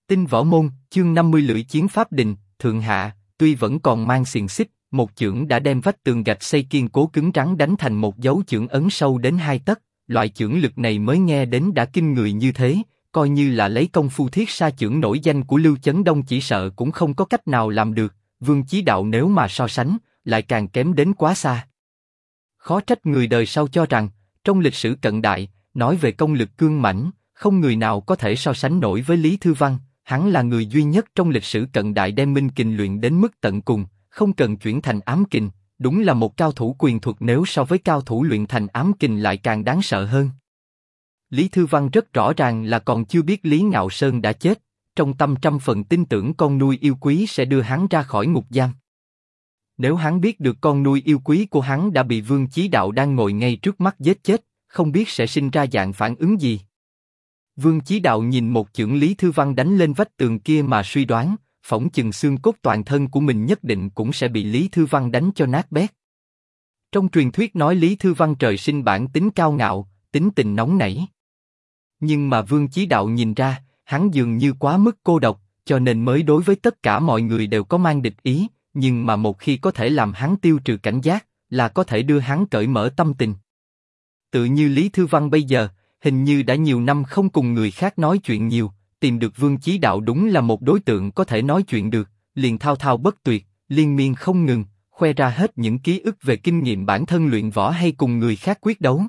Tinh Võ Môn, chương 50 Lưỡi Chiến Pháp Đình, Thượng Hạ, tuy vẫn còn mang xiềng xích, một chưởng đã đem vách tường gạch xây kiên cố cứng rắn đánh thành một dấu chưởng ấn sâu đến 2 tấc. Loại chưởng lực này mới nghe đến đã kinh người như thế, coi như là lấy công phu thiết sa chưởng nổi danh của Lưu Chấn Đông chỉ sợ cũng không có cách nào làm được. Vương Chí Đạo nếu mà so sánh, lại càng kém đến quá xa. Khó trách người đời sau cho rằng, trong lịch sử cận đại, nói về công lực cương mãnh, không người nào có thể so sánh nổi với Lý Thư Văn. Hắn là người duy nhất trong lịch sử cận đại đem minh kình luyện đến mức tận cùng, không cần chuyển thành ám kình, đúng là một cao thủ quyền thuật, nếu so với cao thủ luyện thành ám kình lại càng đáng sợ hơn. Lý Thư Văn rất rõ ràng là còn chưa biết Lý Ngạo Sơn đã chết, trong tâm trăm phần tin tưởng con nuôi yêu quý sẽ đưa hắn ra khỏi ngục giam. Nếu hắn biết được con nuôi yêu quý của hắn đã bị Vương Chí Đạo đang ngồi ngay trước mắt giết chết, không biết sẽ sinh ra dạng phản ứng gì. Vương Chí Đạo nhìn một chưởng Lý Thư Văn đánh lên vách tường kia mà suy đoán, phỏng chừng xương cốt toàn thân của mình nhất định cũng sẽ bị Lý Thư Văn đánh cho nát bét. Trong truyền thuyết nói Lý Thư Văn trời sinh bản tính cao ngạo, tính tình nóng nảy. Nhưng mà Vương Chí Đạo nhìn ra, hắn dường như quá mức cô độc, cho nên mới đối với tất cả mọi người đều có mang địch ý, nhưng mà một khi có thể làm hắn tiêu trừ cảnh giác, là có thể đưa hắn cởi mở tâm tình. Tự như Lý Thư Văn bây giờ, hình như đã nhiều năm không cùng người khác nói chuyện nhiều, tìm được Vương Chí Đạo đúng là một đối tượng có thể nói chuyện được, liền thao thao bất tuyệt, liên miên không ngừng, khoe ra hết những ký ức về kinh nghiệm bản thân luyện võ hay cùng người khác quyết đấu.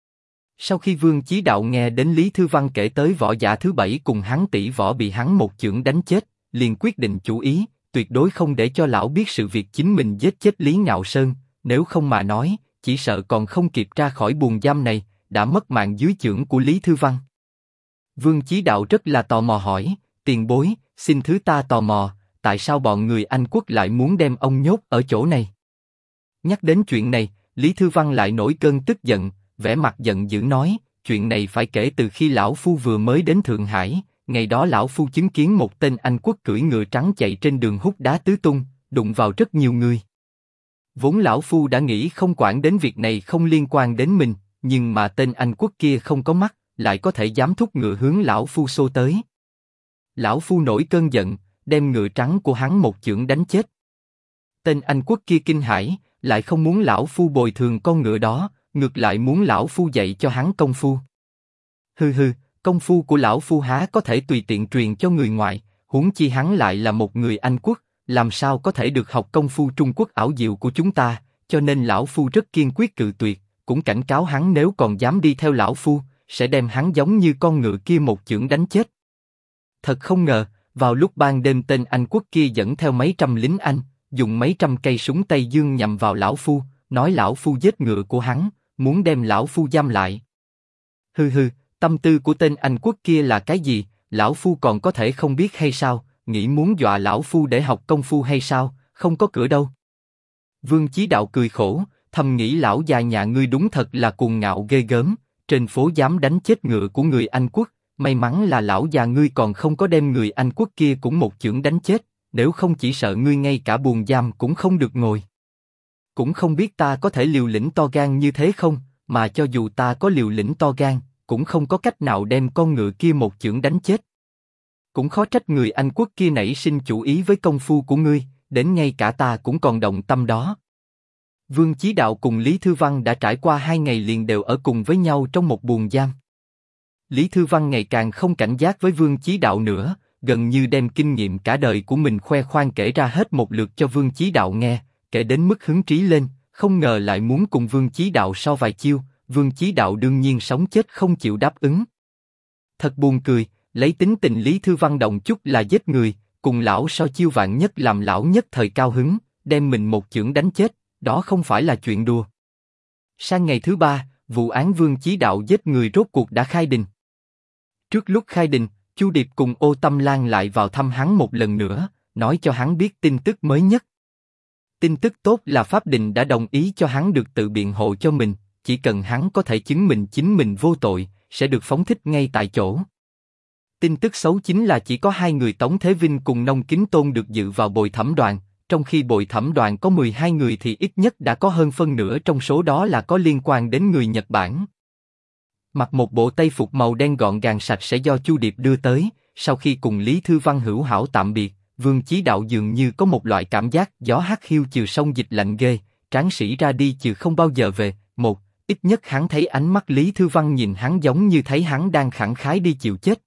Sau khi Vương Chí Đạo nghe đến Lý Thư Văn kể tới võ giả thứ 7 cùng hắn tỷ võ bị hắn một chưởng đánh chết, liền quyết định chủ ý, tuyệt đối không để cho lão biết sự việc chính mình giết chết Lý Ngạo Sơn, nếu không mà nói, chỉ sợ còn không kịp ra khỏi buồng giam này, đã mất mạng dưới chưởng của Lý Thư Văn. Vương Chí Đạo rất là tò mò hỏi, tiền bối, xin thứ ta tò mò, tại sao bọn người Anh Quốc lại muốn đem ông nhốt ở chỗ này? Nhắc đến chuyện này, Lý Thư Văn lại nổi cơn tức giận, vẻ mặt giận dữ nói, chuyện này phải kể từ khi lão phu vừa mới đến Thượng Hải, ngày đó lão phu chứng kiến một tên Anh Quốc cưỡi ngựa trắng chạy trên đường hút đá tứ tung, đụng vào rất nhiều người. Vốn lão phu đã nghĩ không quản đến việc này không liên quan đến mình, nhưng mà tên Anh Quốc kia không có mắt, lại có thể dám thúc ngựa hướng lão phu xô tới. Lão phu nổi cơn giận, đem ngựa trắng của hắn một chưởng đánh chết. Tên Anh Quốc kia kinh hãi, lại không muốn lão phu bồi thường con ngựa đó, ngược lại muốn lão phu dạy cho hắn công phu. Hừ hừ, công phu của lão phu há có thể tùy tiện truyền cho người ngoại, huống chi hắn lại là một người Anh Quốc, làm sao có thể được học công phu Trung Quốc ảo diệu của chúng ta, cho nên lão phu rất kiên quyết cự tuyệt, cũng cảnh cáo hắn nếu còn dám đi theo lão phu, sẽ đem hắn giống như con ngựa kia một chưởng đánh chết. Thật không ngờ, vào lúc ban đêm tên Anh Quốc kia dẫn theo mấy trăm lính Anh, dùng mấy trăm cây súng Tây Dương nhằm vào lão phu, nói lão phu giết ngựa của hắn, muốn đem lão phu giam lại. Hừ hừ, tâm tư của tên Anh Quốc kia là cái gì, lão phu còn có thể không biết hay sao, nghĩ muốn dọa lão phu để học công phu hay sao, không có cửa đâu. Vương Chí Đạo cười khổ, thầm nghĩ lão già nhà ngươi đúng thật là cuồng ngạo ghê gớm, trên phố dám đánh chết ngựa của người Anh Quốc, may mắn là lão già ngươi còn không có đem người Anh Quốc kia cũng một chưởng đánh chết, nếu không chỉ sợ ngươi ngay cả buồng giam cũng không được ngồi. Cũng không biết ta có thể liều lĩnh to gan như thế không, mà cho dù ta có liều lĩnh to gan, cũng không có cách nào đem con ngựa kia một chưởng đánh chết. Cũng khó trách người Anh Quốc kia nảy sinh chủ ý với công phu của ngươi, đến ngay cả ta cũng còn động tâm đó. Vương Chí Đạo cùng Lý Thư Văn đã trải qua 2 ngày liền đều ở cùng với nhau trong một buồng giam. Lý Thư Văn ngày càng không cảnh giác với Vương Chí Đạo nữa, gần như đem kinh nghiệm cả đời của mình khoe khoang kể ra hết một lượt cho Vương Chí Đạo nghe, kể đến mức hứng trí lên, không ngờ lại muốn cùng Vương Chí Đạo so vài chiêu, Vương Chí Đạo đương nhiên sống chết không chịu đáp ứng. Thật buồn cười, lấy tính tình Lý Thư Văn động chút là giết người, cùng lão so chiêu vạn nhất làm lão nhất thời cao hứng, đem mình một chưởng đánh chết, đó không phải là chuyện đùa. Sang ngày thứ 3, vụ án Vương Chí Đạo giết người rốt cuộc đã khai đình. Trước lúc khai đình, Chu Điệp cùng Ô Tâm Lan lại vào thăm hắn một lần nữa, nói cho hắn biết tin tức mới nhất. Tin tức tốt là pháp đình đã đồng ý cho hắn được tự biện hộ cho mình, chỉ cần hắn có thể chứng minh chính mình vô tội, sẽ được phóng thích ngay tại chỗ. Tin tức xấu chính là chỉ có 2 người Tống Thế Vinh cùng Nông Kính Tôn được dự vào bồi thẩm đoàn, trong khi bồi thẩm đoàn có 12 người thì ít nhất đã có hơn phân nửa trong số đó là có liên quan đến người Nhật Bản. Mặc một bộ tây phục màu đen gọn gàng sạch sẽ do Chu Điệp đưa tới, sau khi cùng Lý Thư Văn hữu hảo tạm biệt, Vương Chí Đạo dường như có một loại cảm giác gió hắt hiu trừ sông dịch lạnh ghê, tráng sĩ ra đi trừ không bao giờ về. Ít nhất hắn thấy ánh mắt Lý Thư Văn nhìn hắn giống như thấy hắn đang khẳng khái đi chịu chết.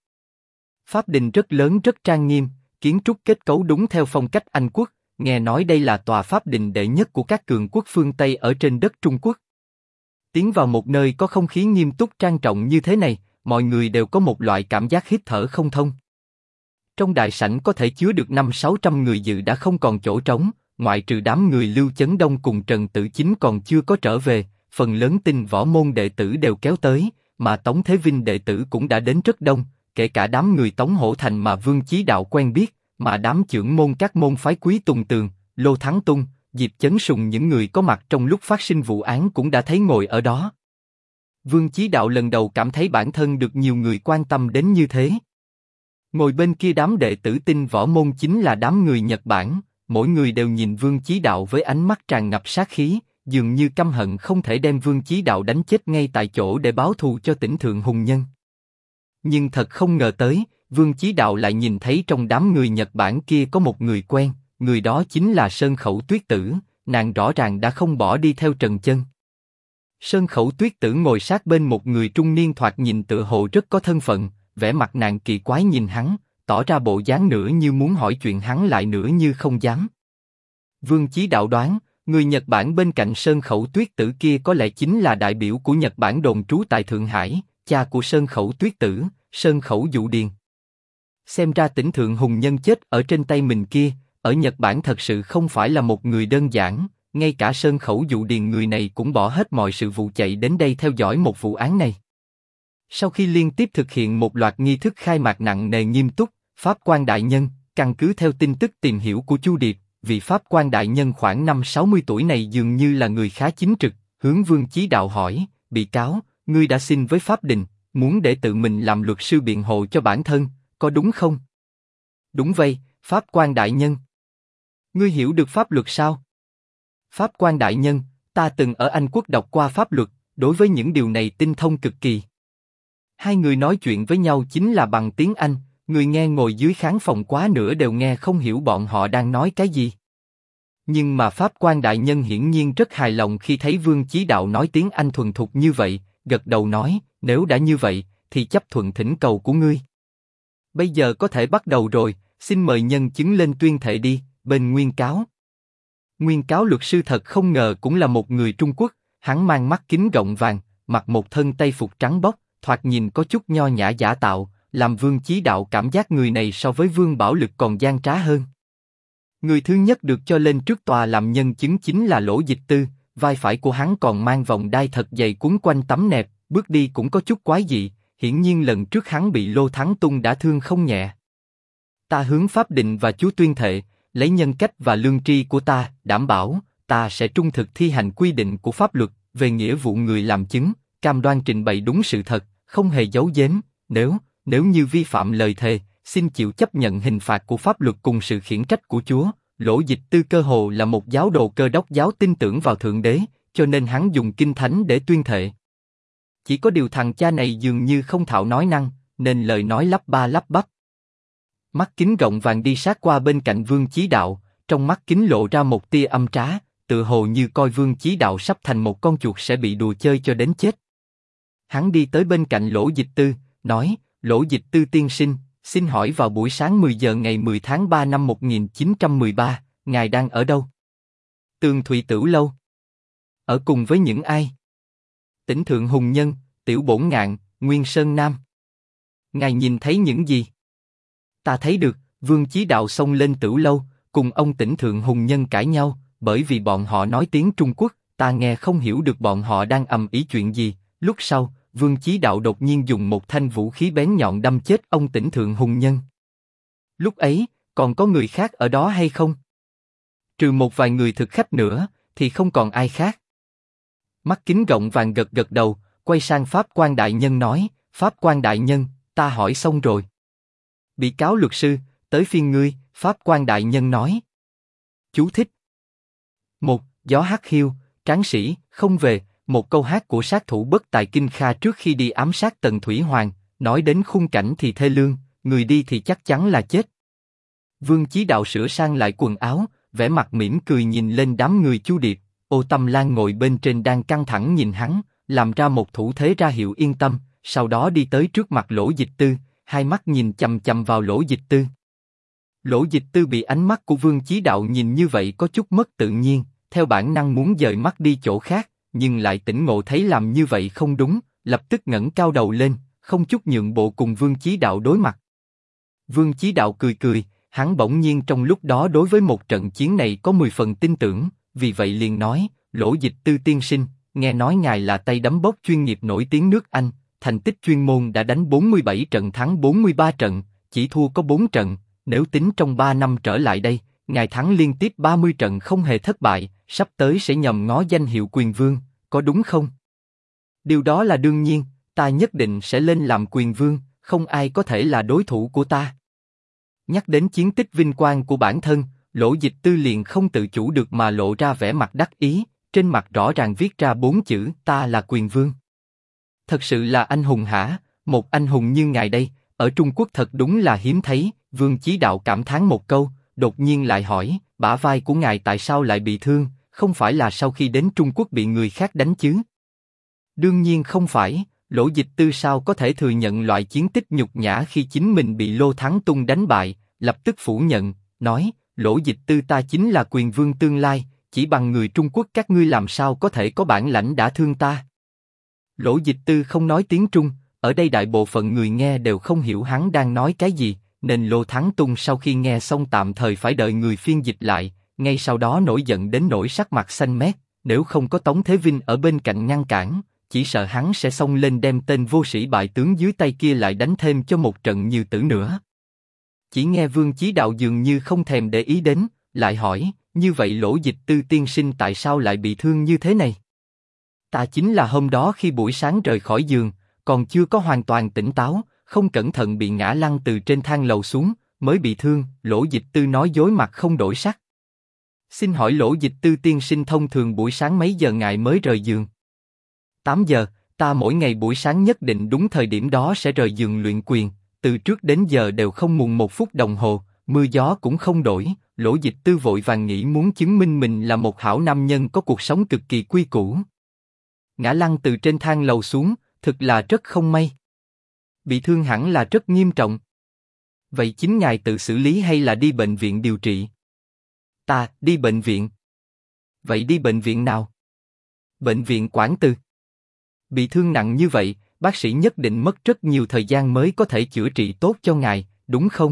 Pháp đình rất lớn rất trang nghiêm, kiến trúc kết cấu đúng theo phong cách Anh quốc, nghe nói đây là tòa pháp đình đệ nhất của các cường quốc phương Tây ở trên đất Trung Quốc. Tiến vào một nơi có không khí nghiêm túc trang trọng như thế này, mọi người đều có một loại cảm giác hít thở không thông. Trong đại sảnh có thể chứa được 500-600 người dự đã không còn chỗ trống, ngoại trừ đám người Lưu Chấn Đông cùng Trần Tử Chính còn chưa có trở về, phần lớn Tinh Võ môn đệ tử đều kéo tới, mà Tống Thế Vinh đệ tử cũng đã đến rất đông, kể cả đám người Tống Hổ Thành mà Vương Chí Đạo quen biết, mà đám trưởng môn các môn phái Quý Tùng Tường, Lô Thắng Tung, Diệp Chấn Sùng những người có mặt trong lúc phát sinh vụ án cũng đã thấy ngồi ở đó. Vương Chí Đạo lần đầu cảm thấy bản thân được nhiều người quan tâm đến như thế. Ngồi bên kia đám đệ tử Tinh Võ môn chính là đám người Nhật Bản, mỗi người đều nhìn Vương Chí Đạo với ánh mắt tràn ngập sát khí, dường như căm hận không thể đem Vương Chí Đạo đánh chết ngay tại chỗ để báo thù cho Tỉnh Thượng Hùng Nhân. Nhưng thật không ngờ tới, Vương Chí Đạo lại nhìn thấy trong đám người Nhật Bản kia có một người quen, người đó chính là Sơn Khẩu Tuyết Tử, nàng rõ ràng đã không bỏ đi theo Trần Chân. Sơn Khẩu Tuyết Tử ngồi sát bên một người trung niên thoạt nhìn tựa hồ rất có thân phận, vẻ mặt nàng kỳ quái nhìn hắn, tỏ ra bộ dáng nửa như muốn hỏi chuyện hắn lại nửa như không dám. Vương Chí Đạo đoán, người Nhật Bản bên cạnh Sơn Khẩu Tuyết Tử kia có lẽ chính là đại biểu của Nhật Bản đồn trú tại Thượng Hải, cha của Sơn Khẩu Tuyết Tử, Sơn Khẩu Dụ Điền. Xem ra Tỉnh Thượng Hùng Nhân chết ở trên tay mình kia, ở Nhật Bản thật sự không phải là một người đơn giản, ngay cả Sơn Khẩu Dụ Điền người này cũng bỏ hết mọi sự vụ chạy đến đây theo dõi một vụ án này. Sau khi liên tiếp thực hiện một loạt nghi thức khai mạc nặng nề nghiêm túc, Pháp quan đại nhân, căn cứ theo tin tức tìm hiểu của Chu Điệp, vị Pháp quan đại nhân khoảng 50-60 tuổi này dường như là người khá chính trực, hướng Vương Chí Đạo hỏi, bị cáo, ngươi đã xin với Pháp đình, muốn để tự mình làm luật sư biện hộ cho bản thân, có đúng không? Đúng vậy, Pháp quan đại nhân. Ngươi hiểu được pháp luật sao? Pháp quan đại nhân, ta từng ở Anh quốc đọc qua pháp luật, đối với những điều này tinh thông cực kỳ. Hai người nói chuyện với nhau chính là bằng tiếng Anh, người nghe ngồi dưới khán phòng quá nửa đều nghe không hiểu bọn họ đang nói cái gì. Nhưng mà Pháp quan đại nhân hiển nhiên rất hài lòng khi thấy Vương Chí Đạo nói tiếng Anh thuần thục như vậy, gật đầu nói, nếu đã như vậy, thì chấp thuận thỉnh cầu của ngươi. Bây giờ có thể bắt đầu rồi, xin mời nhân chứng lên tuyên thệ đi, bên nguyên cáo. Nguyên cáo luật sư thật không ngờ cũng là một người Trung Quốc, hắn mang mắt kính gọng vàng, mặc một thân tây phục trắng bóc, thoạt nhìn có chút nho nhã giả tạo, làm Vương Chí Đạo cảm giác người này so với Vương Bảo Lực còn gian trá hơn. Người thứ nhất được cho lên trước tòa làm nhân chứng chính là Lỗ Dịch Tư, vai phải của hắn còn mang vòng đai thật dày quấn quanh tấm nẹp, bước đi cũng có chút quái dị, hiển nhiên lần trước hắn bị Lô Thắng Tung đã thương không nhẹ. Ta hướng pháp định và chú tuyên thệ, lấy nhân cách và lương tri của ta, đảm bảo, ta sẽ trung thực thi hành quy định của pháp luật về nghĩa vụ người làm chứng, cam đoan trình bày đúng sự thật, không hề giấu giếm, nếu như vi phạm lời thề, xin chịu chấp nhận hình phạt của pháp luật cùng sự khiển trách của Chúa. Lỗ Dịch Tư cơ hồ là một giáo đồ Cơ Đốc giáo tin tưởng vào Thượng Đế, cho nên hắn dùng kinh thánh để tuyên thệ. Chỉ có điều thằng cha này dường như không thạo nói năng, nên lời nói lắp ba lắp bắp. Mắt kính gọng vàng đi sát qua bên cạnh Vương Chí Đạo, trong mắt kính lộ ra một tia âm trá, tự hồ như coi Vương Chí Đạo sắp thành một con chuột sẽ bị đùa chơi cho đến chết. Hắn đi tới bên cạnh Lỗ Dịch Tư, nói, Lỗ Dịch Tư tiên sinh, xin hỏi vào buổi sáng 10 giờ ngày 10 tháng 3 năm 1913, ngài đang ở đâu? Tường Thụy Tửu Lâu. Ở cùng với những ai? Tỉnh Thượng Hùng Nhân, Tiểu Bổn Ngạn, Nguyên Sơn Nam. Ngài nhìn thấy những gì? Ta thấy được, Vương Chí Đạo xông lên Tửu Lâu, cùng ông Tỉnh Thượng Hùng Nhân cãi nhau, bởi vì bọn họ nói tiếng Trung Quốc, ta nghe không hiểu được bọn họ đang ầm ĩ chuyện gì. Lúc sau, Vương Chí Đạo đột nhiên dùng một thanh vũ khí bén nhọn đâm chết ông Tỉnh Thượng Hùng Nhân. Lúc ấy, còn có người khác ở đó hay không? Trừ một vài người thực khách nữa, thì không còn ai khác. Mắt kính gọng vàng gật gật đầu, quay sang Pháp quan đại nhân nói, Pháp quan đại nhân, ta hỏi xong rồi. Bị cáo luật sư, tới phiên ngươi, Pháp quan đại nhân nói. Chú thích. 1. Gió hắt hiu, tráng sĩ, không về, một câu hát của sát thủ bất tài Kinh Kha trước khi đi ám sát Tần Thủy Hoàng, nói đến khung cảnh thì thê lương, người đi thì chắc chắn là chết. Vương Chí Đạo sửa sang lại quần áo, vẻ mặt mỉm cười nhìn lên đám người Chu Điệp. Ô Tâm Lan ngồi bên trên đang căng thẳng nhìn hắn, làm ra một thủ thế ra hiệu yên tâm, sau đó đi tới trước mặt Lỗ Dịch Tư, hai mắt nhìn chằm chằm vào Lỗ Dịch Tư. Lỗ Dịch Tư bị ánh mắt của Vương Chí Đạo nhìn như vậy có chút mất tự nhiên, theo bản năng muốn dời mắt đi chỗ khác, nhưng lại tỉnh ngộ thấy làm như vậy không đúng, lập tức ngẩng cao đầu lên, không chút nhượng bộ cùng Vương Chí Đạo đối mặt. Vương Chí Đạo cười cười, hắn bỗng nhiên trong lúc đó đối với một trận chiến này có 10 phần tin tưởng, vì vậy liền nói, Lỗ Dịch Tư tiên sinh, nghe nói ngài là tay đấm bốc chuyên nghiệp nổi tiếng nước Anh, thành tích chuyên môn đã đánh 47 trận thắng 43 trận, chỉ thua có 4 trận, nếu tính trong 3 năm trở lại đây, ngài thắng liên tiếp 30 trận không hề thất bại, sắp tới sẽ nhầm ngó danh hiệu quyền vương, có đúng không? Điều đó là đương nhiên, ta nhất định sẽ lên làm quyền vương, không ai có thể là đối thủ của ta. Nhắc đến chiến tích vinh quang của bản thân, Lỗ Dịch Tư liền không tự chủ được mà lộ ra vẻ mặt đắc ý, trên mặt rõ ràng viết ra 4 chữ ta là quyền vương. Thật sự là anh hùng hả? Một anh hùng như ngài đây, ở Trung Quốc thật đúng là hiếm thấy. Vương Chí Đạo cảm thán một câu, đột nhiên lại hỏi, bả vai của ngài tại sao lại bị thương? Không phải là sau khi đến Trung Quốc bị người khác đánh chứ? Đương nhiên không phải. Lỗ Dịch Tư sao có thể thừa nhận loại chiến tích nhục nhã khi chính mình bị Lô Thắng Tung đánh bại, lập tức phủ nhận, nói, Lỗ Dịch Tư ta chính là quyền vương tương lai, chỉ bằng người Trung Quốc các ngươi làm sao có thể có bản lãnh đã thương ta. Lỗ Dịch Tư không nói tiếng Trung, ở đây đại bộ phận người nghe đều không hiểu hắn đang nói cái gì, nên Lô Thắng Tung sau khi nghe xong tạm thời phải đợi người phiên dịch lại, ngay sau đó nổi giận đến nỗi sắc mặt xanh mét, nếu không có Tống Thế Vinh ở bên cạnh ngăn cản, chỉ sợ hắn sẽ xông lên đem tên vô sĩ bại tướng dưới tay kia lại đánh thêm cho một trận như tử nữa. Chỉ nghe Vương Chí Đạo dường như không thèm để ý đến, lại hỏi, như vậy Lỗ Dịch Tư tiên sinh tại sao lại bị thương như thế này? Ta chính là hôm đó khi buổi sáng rời khỏi giường, còn chưa có hoàn toàn tỉnh táo, không cẩn thận bị ngã lăn từ trên thang lầu xuống, mới bị thương. Lỗ Dịch Tư nói dối mặt không đổi sắc. Xin hỏi Lỗ Dịch Tư tiên sinh thông thường buổi sáng mấy giờ ngài mới rời giường? 8 giờ, ta mỗi ngày buổi sáng nhất định đúng thời điểm đó sẽ rời giường luyện quyền, từ trước đến giờ đều không muộn 1 phút đồng hồ, mưa gió cũng không đổi. Lỗ Dịch Tư vội vàng nghĩ muốn chứng minh mình là một hảo nam nhân có cuộc sống cực kỳ quy củ. Ngã lăn từ trên thang lầu xuống, thực là rất không may. Bị thương hẳn là rất nghiêm trọng. Vậy chính ngài tự xử lý hay là đi bệnh viện điều trị? Ta, đi bệnh viện. Vậy đi bệnh viện nào? Bệnh viện Quảng Từ. Bị thương nặng như vậy, bác sĩ nhất định mất rất nhiều thời gian mới có thể chữa trị tốt cho ngài, đúng không?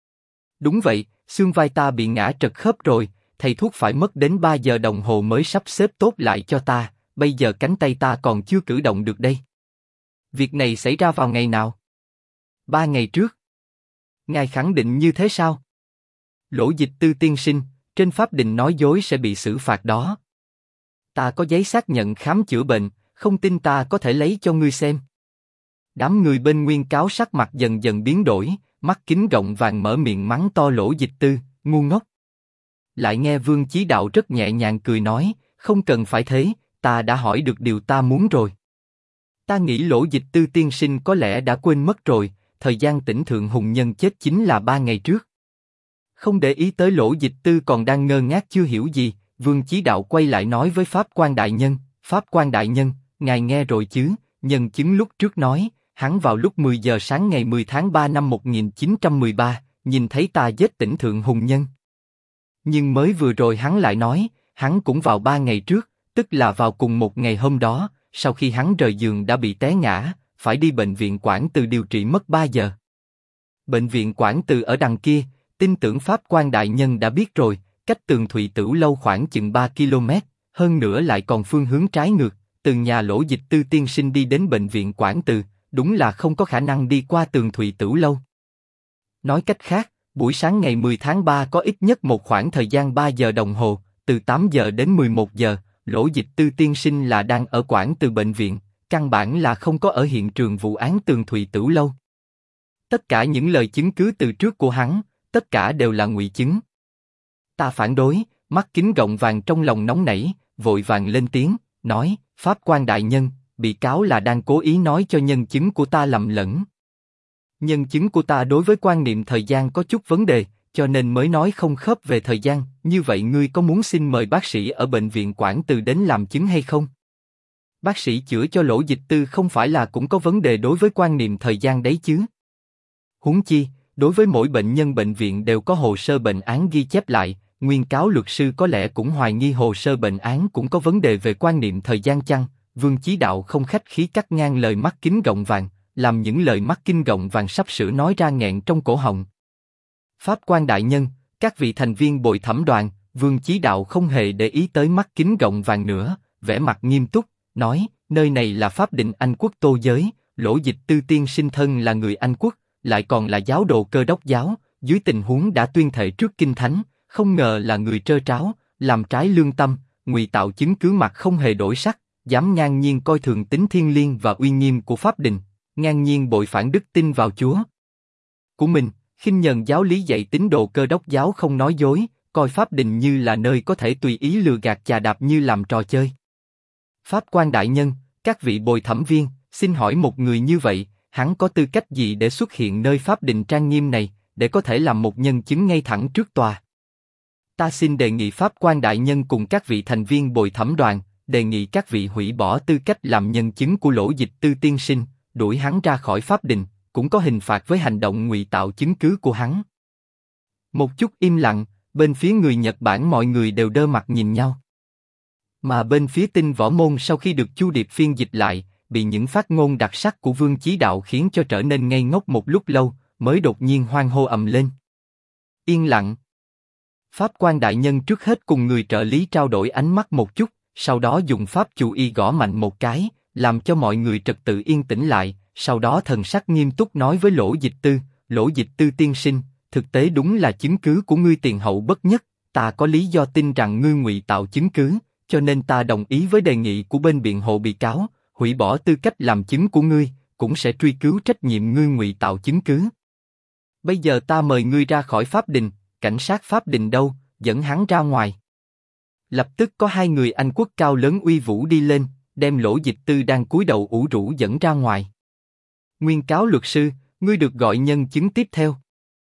Đúng vậy, xương vai ta bị ngã trật khớp rồi, thầy thuốc phải mất đến 3 giờ đồng hồ mới sắp xếp tốt lại cho ta, bây giờ cánh tay ta còn chưa cử động được đây. Việc này xảy ra vào ngày nào? 3 ngày trước. Ngài khẳng định như thế sao? Lỗ Dịch Tư tiên sinh, trên pháp định nói dối sẽ bị xử phạt đó. Ta có giấy xác nhận khám chữa bệnh, không tin ta có thể lấy cho ngươi xem. Đám người bên Nguyên Cáo sắc mặt dần dần biến đổi, mắt kính rộng vàng mở miệng mắng to Lỗ Dịch Tư, ngu ngốc. Lại nghe Vương Chí Đạo rất nhẹ nhàng cười nói, không cần phải thế, ta đã hỏi được điều ta muốn rồi. Ta nghĩ Lỗ Dịch Tư tiên sinh có lẽ đã quên mất rồi, thời gian Tỉnh Thượng Hùng Nhân chết chính là 3 ngày trước. Không để ý tới Lỗ Dịch Tư còn đang ngơ ngác chưa hiểu gì, Vương Chí Đạo quay lại nói với Pháp Quan đại nhân, Pháp Quan đại nhân, ngài nghe rồi chứ? Nhân chứng lúc trước nói, hắn vào lúc 10 giờ sáng ngày 10 tháng 3 năm 1913, nhìn thấy ta giết Tỉnh Thượng Hùng Nhân. Nhưng mới vừa rồi hắn lại nói, hắn cũng vào 3 ngày trước, tức là vào cùng một ngày hôm đó, sau khi hắn rời giường đã bị té ngã, phải đi bệnh viện Quảng Từ điều trị mất 3 giờ. Bệnh viện Quảng Từ ở đằng kia, tin tưởng Pháp Quan đại nhân đã biết rồi, cách Tường Thụy Tửu lâu khoảng chừng 3 km, hơn nữa lại còn phương hướng trái ngược, từ nhà Lỗ Dịch Tư tiên sinh đi đến bệnh viện Quảng Từ, đúng là không có khả năng đi qua Tường Thụy Tửu lâu. Nói cách khác, buổi sáng ngày 10 tháng 3 có ít nhất một khoảng thời gian 3 giờ đồng hồ, từ 8 giờ đến 11 giờ, Lỗ Dịch Tư tiên sinh là đang ở Quảng Từ bệnh viện, căn bản là không có ở hiện trường vụ án Tường Thụy Tửu lâu. Tất cả những lời chứng cứ từ trước của hắn, tất cả đều là ngụy chứng. Ta phản đối. Mắt kính gọng vàng trong lòng nóng nảy, vội vàng lên tiếng, nói, Pháp Quan đại nhân, bị cáo là đang cố ý nói cho nhân chứng của ta lầm lẫn. Nhân chứng của ta đối với quan niệm thời gian có chút vấn đề, cho nên mới nói không khớp về thời gian. Như vậy ngươi có muốn xin mời bác sĩ ở bệnh viện Quảng Từ đến làm chứng hay không? Bác sĩ chữa cho Lỗ Dịch Tư không phải là cũng có vấn đề đối với quan niệm thời gian đấy chứ? Huống chi, đối với mỗi bệnh nhân bệnh viện đều có hồ sơ bệnh án ghi chép lại, nguyên cáo luật sư có lẽ cũng hoài nghi hồ sơ bệnh án cũng có vấn đề về quan niệm thời gian chăng? Vương Chí Đạo không khách khí cắt ngang lời mắt kính gọng vàng, làm những lời mắt kính gọng vàng sắp sửa nói ra nghẹn trong cổ họng. Pháp quan đại nhân, các vị thành viên bồi thẩm đoàn, Vương Chí Đạo không hề để ý tới mắt kính gọng vàng nữa, vẻ mặt nghiêm túc, nói, nơi này là pháp định Anh quốc Tô giới, Lỗ Dịch Tư tiên sinh thân là người Anh quốc, lại còn là giáo đồ Cơ Đốc giáo, dưới tình huống đã tuyên thệ trước kinh thánh, không ngờ là người trơ tráo, làm trái lương tâm, ngụy tạo chứng cứ mặt không hề đổi sắc, dám ngang nhiên coi thường tính thiêng liêng và uy nghiêm của pháp đình, ngang nhiên bội phản đức tin vào Chúa của mình, khinh nhờn giáo lý dạy tín đồ Cơ Đốc giáo không nói dối, coi pháp đình như là nơi có thể tùy ý lừa gạt chà đạp như làm trò chơi. Pháp quan đại nhân, các vị bồi thẩm viên, xin hỏi một người như vậy, hắn có tư cách gì để xuất hiện nơi pháp đình trang nghiêm này, để có thể làm một nhân chứng ngay thẳng trước tòa? Ta xin đề nghị pháp quan đại nhân cùng các vị thành viên bồi thẩm đoàn, đề nghị các vị hủy bỏ tư cách làm nhân chứng của Lỗ Dịch Tư tiên sinh, đuổi hắn ra khỏi pháp đình, cũng có hình phạt với hành động ngụy tạo chứng cứ của hắn. Một chút im lặng, bên phía người Nhật Bản mọi người đều đơ mặt nhìn nhau. Mà bên phía Tinh Võ Môn sau khi được Chu Điệp phiên dịch lại, bị những phát ngôn đặc sắc của Vương Chí Đạo khiến cho trở nên ngây ngốc một lúc lâu, mới đột nhiên hoan hô ầm lên. Yên lặng. Pháp quan đại nhân trước hết cùng người trợ lý trao đổi ánh mắt một chút, sau đó dùng pháp chủ y gõ mạnh một cái, làm cho mọi người trật tự yên tĩnh lại, sau đó thần sắc nghiêm túc nói với Lỗ Dịch Tư tiên sinh, thực tế đúng là chứng cứ của ngươi tiền hậu bất nhất, ta có lý do tin rằng ngươi ngụy tạo chứng cứ, cho nên ta đồng ý với đề nghị của bên biện hộ bị cáo, hủy bỏ tư cách làm chứng của ngươi, cũng sẽ truy cứu trách nhiệm ngươi ngụy tạo chứng cứ. Bây giờ ta mời ngươi ra khỏi pháp đình, cảnh sát pháp đình đâu, dẫn hắn ra ngoài. Lập tức có hai người Anh quốc cao lớn uy vũ đi lên, đem Lỗ Dịch Tư đang cúi đầu ủ rũ dẫn ra ngoài. Nguyên cáo luật sư, ngươi được gọi nhân chứng tiếp theo.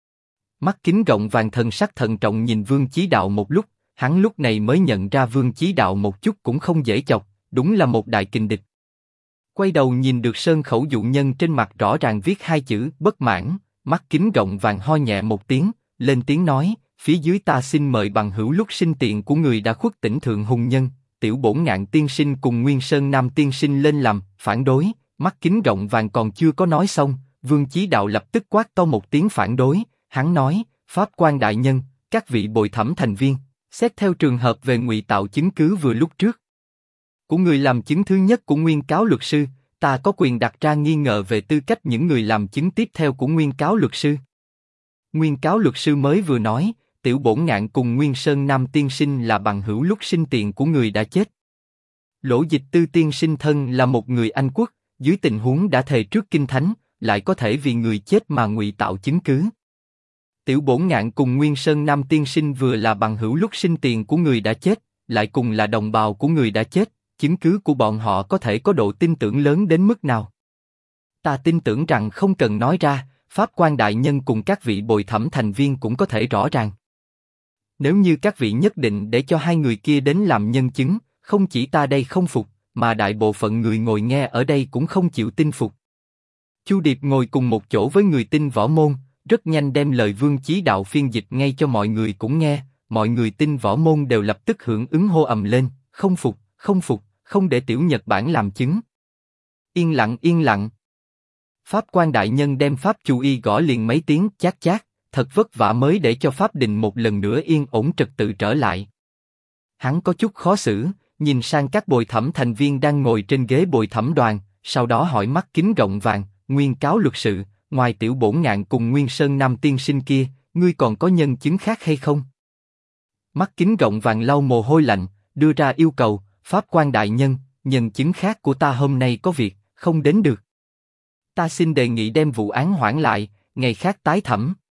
Mắt kính gọng vàng thần sắc thận trọng nhìn Vương Chí Đạo một lúc, hắn lúc này mới nhận ra Vương Chí Đạo một chút cũng không dễ chọc, đúng là một đại kình địch. Quay đầu nhìn được sơn khẩu dụ nhân trên mặt rõ ràng viết hai chữ bất mãn, mắt kính gọng vàng ho nhẹ một tiếng, lên tiếng nói, phía dưới ta xin mời bằng hữu lúc sinh tiền của người đã khuất tỉnh Thượng Hùng Nhân, Tiểu Bổn Ngạn tiên sinh cùng Nguyên Sơn Nam tiên sinh lên làm phản đối. Mắt kính gọng vàng còn chưa có nói xong, Vương Chí Đạo lập tức quát to một tiếng phản đối. Hắn nói, pháp quan đại nhân, các vị bồi thẩm thành viên, xét theo trường hợp về ngụy tạo chứng cứ vừa lúc trước của người làm chứng thứ nhất của nguyên cáo luật sư, ta có quyền đặt ra nghi ngờ về tư cách những người làm chứng tiếp theo của nguyên cáo luật sư. Nguyên cáo luật sư mới vừa nói, Tiểu Bổn Ngạn cùng Nguyên Sơn Nam tiên sinh là bằng hữu lúc sinh tiền của người đã chết. Lỗ Dịch Tư tiên sinh thân là một người Anh quốc, dưới tình huống đã thề trước kinh thánh, lại có thể vì người chết mà ngụy tạo chứng cứ. Tiểu Bổn Ngạn cùng Nguyên Sơn Nam tiên sinh vừa là bằng hữu lúc sinh tiền của người đã chết, lại cùng là đồng bào của người đã chết, chứng cứ của bọn họ có thể có độ tin tưởng lớn đến mức nào? Ta tin tưởng rằng không cần nói ra, pháp quan đại nhân cùng các vị bồi thẩm thành viên cũng có thể rõ ràng. Nếu như các vị nhất định để cho hai người kia đến làm nhân chứng, không chỉ ta đây không phục, mà đại bộ phận người ngồi nghe ở đây cũng không chịu tin phục. Chu Điệp ngồi cùng một chỗ với người Tinh Võ Môn, rất nhanh đem lời Vương Chí Đạo phiên dịch ngay cho mọi người cũng nghe, mọi người Tinh Võ Môn đều lập tức hưởng ứng hô ầm lên, không phục, không phục, không để tiểu Nhật Bản làm chứng. Yên lặng, yên lặng. Pháp quan đại nhân đem pháp chủ y gõ liền mấy tiếng chát chát, thật vất vả mới để cho pháp đình một lần nữa yên ổn trật tự trở lại. Hắn có chút khó xử, nhìn sang các bồi thẩm thành viên đang ngồi trên ghế bồi thẩm đoàn, sau đó hỏi mắt kính gọng vàng, nguyên cáo luật sự, ngoài Tiểu Bổn Ngạn cùng Nguyên Sơn Nam tiên sinh kia, ngươi còn có nhân chứng khác hay không? Mắt kính gọng vàng lau mồ hôi lạnh, đưa ra yêu cầu, pháp quan đại nhân, nhân chứng khác của ta hôm nay có việc, không đến được. Ta xin đề nghị đem vụ án hoãn lại, ngày khác tái thẩm.